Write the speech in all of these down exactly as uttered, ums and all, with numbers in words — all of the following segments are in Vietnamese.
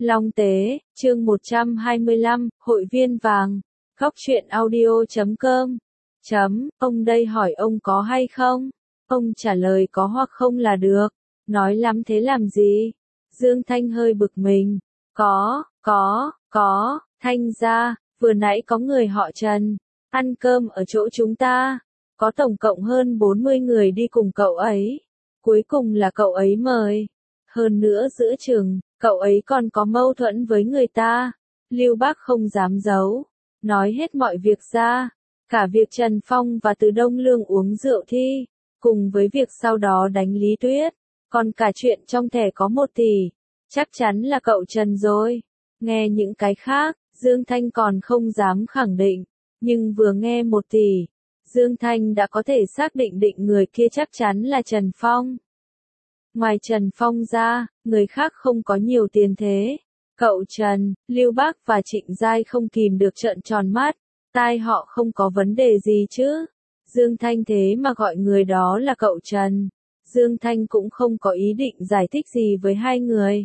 Long Tế, chương một trăm hai mươi lăm, hội viên vàng. Góc truyện audio chấm com. Chấm, ông đây hỏi ông có hay không? Ông trả lời có hoặc không là được. Nói lắm thế làm gì? Dương Thanh hơi bực mình. Có, có, có, Thanh ra, vừa nãy có người họ Trần, ăn cơm ở chỗ chúng ta. Có tổng cộng hơn bốn mươi người đi cùng cậu ấy. Cuối cùng là cậu ấy mời. Hơn nữa giữa chừng, cậu ấy còn có mâu thuẫn với người ta. Lưu Bác không dám giấu. Nói hết mọi việc ra. Cả việc Trần Phong và Từ Đông Lương uống rượu thi. Cùng với việc sau đó đánh Lý Tuyết. Còn cả chuyện trong thẻ có một tỷ. Chắc chắn là cậu Trần rồi. Nghe những cái khác, Dương Thanh còn không dám khẳng định. Nhưng vừa nghe một tỷ, Dương Thanh đã có thể xác định định người kia chắc chắn là Trần Phong. Ngoài Trần Phong ra, người khác không có nhiều tiền thế. Cậu Trần, Lưu Bác và Trịnh Giai không kìm được trợn tròn mắt. Tai họ không có vấn đề gì chứ. Dương Thanh thế mà gọi người đó là cậu Trần. Dương Thanh cũng không có ý định giải thích gì với hai người.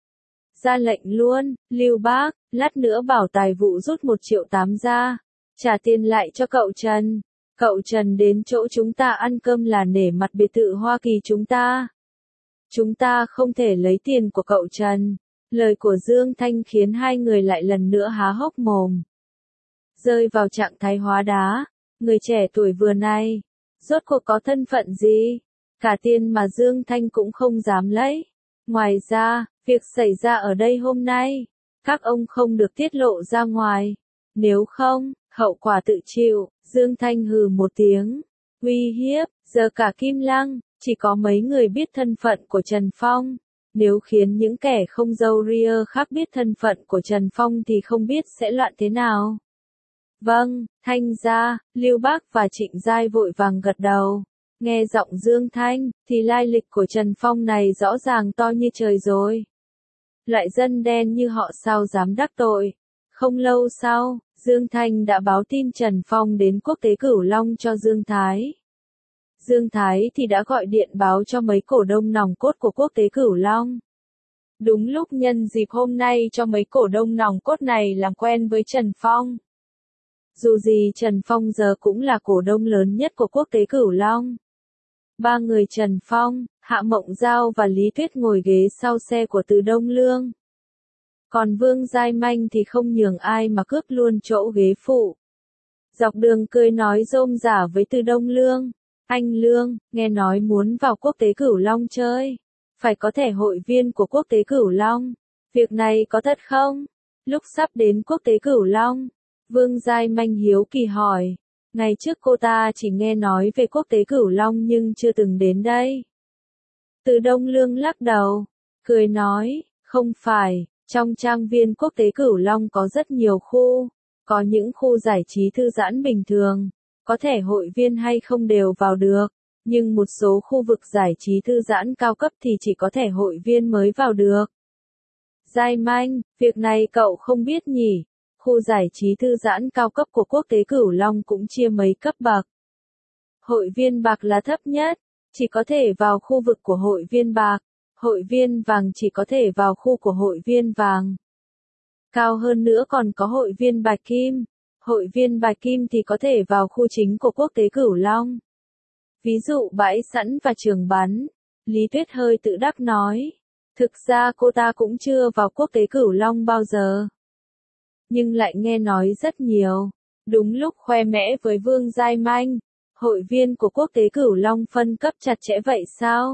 Ra lệnh luôn, Lưu Bác, lát nữa bảo tài vụ rút một triệu tám ra. Trả tiền lại cho cậu Trần. Cậu Trần đến chỗ chúng ta ăn cơm là nể mặt biệt thự Hoa Kỳ chúng ta. Chúng ta không thể lấy tiền của cậu Trần. Lời của Dương Thanh khiến hai người lại lần nữa há hốc mồm. Rơi vào trạng thái hóa đá. Người trẻ tuổi vừa này, rốt cuộc có thân phận gì? Cả tiền mà Dương Thanh cũng không dám lấy. Ngoài ra, việc xảy ra ở đây hôm nay, các ông không được tiết lộ ra ngoài. Nếu không, hậu quả tự chịu. Dương Thanh hừ một tiếng. Uy hiếp, giờ cả Kim Lăng, chỉ có mấy người biết thân phận của Trần Phong. Nếu khiến những kẻ không râu ria khác biết thân phận của Trần Phong thì không biết sẽ loạn thế nào. Vâng, Thanh ra, Lưu Bác và Trịnh Giai vội vàng gật đầu. Nghe giọng Dương Thanh, thì lai lịch của Trần Phong này rõ ràng to như trời rồi. Loại dân đen như họ sao dám đắc tội. Không lâu sau, Dương Thanh đã báo tin Trần Phong đến Quốc tế Cửu Long cho Dương Thái. Dương Thái thì đã gọi điện báo cho mấy cổ đông nòng cốt của Quốc tế Cửu Long. Đúng lúc nhân dịp hôm nay cho mấy cổ đông nòng cốt này làm quen với Trần Phong. Dù gì Trần Phong giờ cũng là cổ đông lớn nhất của Quốc tế Cửu Long. Ba người Trần Phong, Hạ Mộng Giao và Lý Tuyết ngồi ghế sau xe của Từ Đông Lương. Còn Vương Giai Manh thì không nhường ai mà cướp luôn chỗ ghế phụ. Dọc đường cười nói rôm rả với Từ Đông Lương. Anh Lương, nghe nói muốn vào Quốc tế Cửu Long chơi. Phải có thẻ hội viên của Quốc tế Cửu Long. Việc này có thật không? Lúc sắp đến Quốc tế Cửu Long, Vương Giai Manh hiếu kỳ hỏi. Ngày trước cô ta chỉ nghe nói về Quốc tế Cửu Long nhưng chưa từng đến đây. Từ Đông Lương lắc đầu, cười nói, không phải, trong trang viên Quốc tế Cửu Long có rất nhiều khu, có những khu giải trí thư giãn bình thường, có thẻ hội viên hay không đều vào được, nhưng một số khu vực giải trí thư giãn cao cấp thì chỉ có thẻ hội viên mới vào được. Giai Manh, việc này cậu không biết nhỉ? Khu giải trí thư giãn cao cấp của Quốc tế Cửu Long cũng chia mấy cấp bậc. Hội viên bạc là thấp nhất, chỉ có thể vào khu vực của hội viên bạc. Hội viên vàng chỉ có thể vào khu của hội viên vàng. Cao hơn nữa còn có hội viên bạch kim. Hội viên bạch kim thì có thể vào khu chính của Quốc tế Cửu Long. Ví dụ bãi sẵn và trường bắn. Lý Tuyết hơi tự đắc nói. Thực ra cô ta cũng chưa vào Quốc tế Cửu Long bao giờ. Nhưng lại nghe nói rất nhiều. Đúng lúc khoe mẽ với Vương Giai Manh. Hội viên của Quốc tế Cửu Long phân cấp chặt chẽ vậy sao?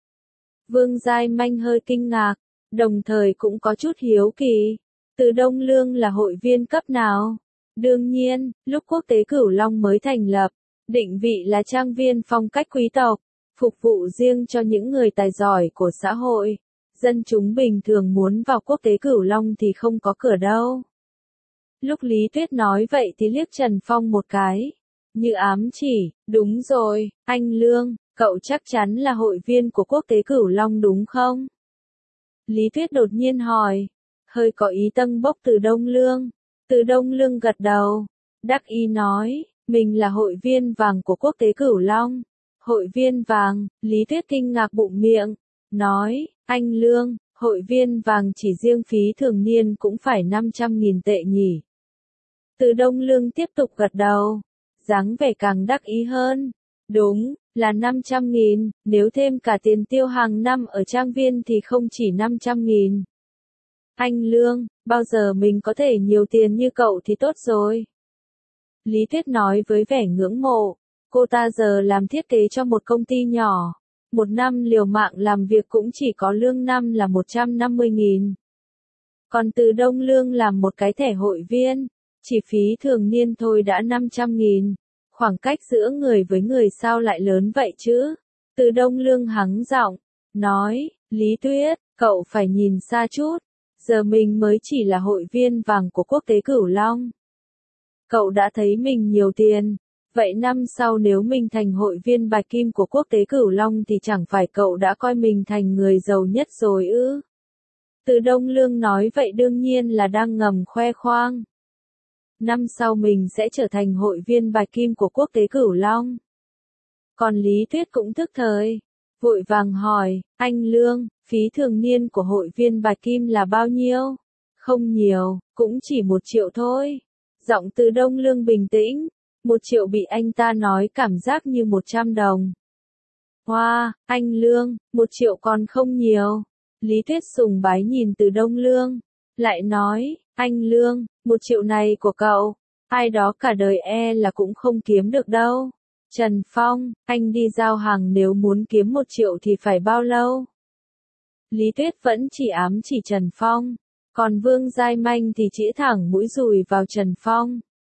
Vương Giai Manh hơi kinh ngạc, đồng thời cũng có chút hiếu kỳ. Từ Đông Lương là hội viên cấp nào? Đương nhiên, lúc Quốc tế Cửu Long mới thành lập, định vị là trang viên phong cách quý tộc, phục vụ riêng cho những người tài giỏi của xã hội. Dân chúng bình thường muốn vào Quốc tế Cửu Long thì không có cửa đâu. Lúc Lý Tuyết nói vậy thì liếc Trần Phong một cái. Như ám chỉ, đúng rồi, anh Lương, cậu chắc chắn là hội viên của Quốc tế Cửu Long đúng không? Lý Tuyết đột nhiên hỏi, hơi có ý tâng bốc Từ Đông Lương. Từ Đông Lương gật đầu, đắc ý nói, mình là hội viên vàng của Quốc tế Cửu Long. Hội viên vàng, Lý Tuyết kinh ngạc bụng miệng, nói, anh Lương, Hội viên vàng chỉ riêng phí thường niên cũng phải năm trăm nghìn tệ nhỉ. Từ Đông Lương tiếp tục gật đầu, dáng vẻ càng đắc ý hơn. Đúng, là năm trăm nghìn, nếu thêm cả tiền tiêu hàng năm ở trang viên thì không chỉ năm trăm nghìn. Anh Lương, bao giờ mình có thể nhiều tiền như cậu thì tốt rồi. Lý Tuyết nói với vẻ ngưỡng mộ, cô ta giờ làm thiết kế cho một công ty nhỏ. Một năm liều mạng làm việc cũng chỉ có lương năm là một trăm năm mươi nghìn. Còn Từ Đông Lương làm một cái thẻ hội viên, chỉ phí thường niên thôi đã năm trăm nghìn. Khoảng cách giữa người với người sao lại lớn vậy chứ? Từ Đông Lương hắng giọng, nói, Lý Tuyết, cậu phải nhìn xa chút. Giờ mình mới chỉ là hội viên vàng của Quốc tế Cửu Long. Cậu đã thấy mình nhiều tiền. Vậy năm sau nếu mình thành hội viên bạch kim của Quốc tế Cửu Long thì chẳng phải cậu đã coi mình thành người giàu nhất rồi ư? Từ Đông Lương nói vậy đương nhiên là đang ngầm khoe khoang. Năm sau mình sẽ trở thành hội viên bạch kim của Quốc tế Cửu Long. Còn Lý Tuyết cũng thức thời, vội vàng hỏi, anh Lương, phí thường niên của hội viên bạch kim là bao nhiêu? Không nhiều, cũng chỉ một triệu thôi. Giọng Từ Đông Lương bình tĩnh, một triệu bị anh ta nói cảm giác như một trăm đồng. Hoa, wow, anh Lương, một triệu còn không nhiều. Lý Tuyết sùng bái nhìn Từ Đông Lương, lại nói, anh Lương, một triệu này của cậu, ai đó cả đời e là cũng không kiếm được đâu. Trần Phong, anh đi giao hàng nếu muốn kiếm một triệu thì phải bao lâu? Lý Tuyết vẫn chỉ ám chỉ Trần Phong, còn Vương Giai Manh thì chỉ thẳng mũi dùi vào Trần Phong.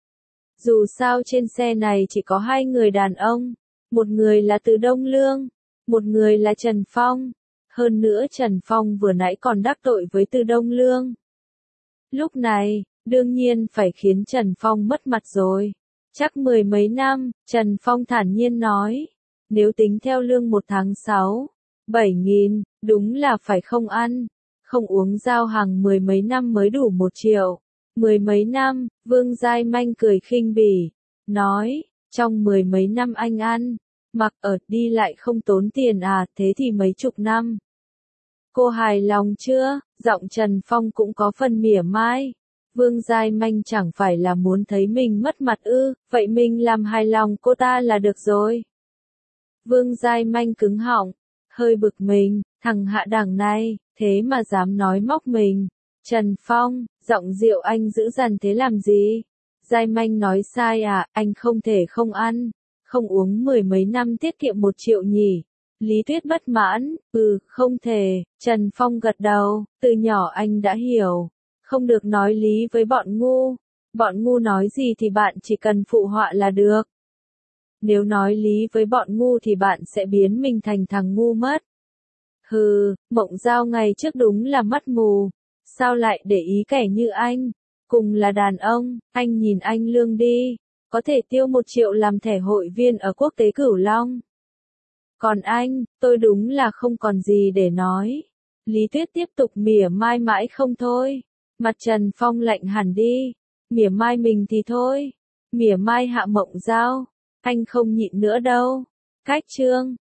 Dù sao trên xe này chỉ có hai người đàn ông, một người là Từ Đông Lương, một người là Trần Phong. Hơn nữa Trần Phong vừa nãy còn đắc tội với Từ Đông Lương. Lúc này, đương nhiên phải khiến Trần Phong mất mặt rồi. Chắc mười mấy năm, Trần Phong thản nhiên nói. Nếu tính theo lương một tháng sáu, bảy nghìn, đúng là phải không ăn, không uống giao hàng mười mấy năm mới đủ một triệu. Mười mấy năm, Vương Giai Manh cười khinh bỉ, nói, trong mười mấy năm anh ăn, mặc ở đi lại không tốn tiền à, thế thì mấy chục năm. Cô hài lòng chưa? Giọng Trần Phong cũng có phần mỉa mai. Vương Giai Manh chẳng phải là muốn thấy mình mất mặt ư, vậy mình làm hài lòng cô ta là được rồi. Vương Giai Manh cứng họng, hơi bực mình, thằng hạ đẳng này, thế mà dám nói móc mình. Trần Phong, giọng Diệu Anh dữ dằn thế làm gì? Giai Manh nói sai à, anh không thể không ăn, không uống mười mấy năm tiết kiệm một triệu nhỉ? Lý Tuyết bất mãn, ừ, không thể. Trần Phong gật đầu, từ nhỏ anh đã hiểu, không được nói lý với bọn ngu. Bọn ngu nói gì thì bạn chỉ cần phụ họa là được. Nếu nói lý với bọn ngu thì bạn sẽ biến mình thành thằng ngu mất. Hừ, Mộng Giao ngày trước đúng là mắt mù. Sao lại để ý kẻ như anh? Cùng là đàn ông, anh nhìn anh Lương đi. Có thể tiêu một triệu làm thẻ hội viên ở Quốc tế Cửu Long. Còn anh, tôi đúng là không còn gì để nói. Lý Tuyết tiếp tục mỉa mai mãi không thôi. Mặt Trần Phong lạnh hẳn đi. Mỉa mai mình thì thôi. Mỉa mai Hạ Mộng Giao. Anh không nhịn nữa đâu. Cách chương.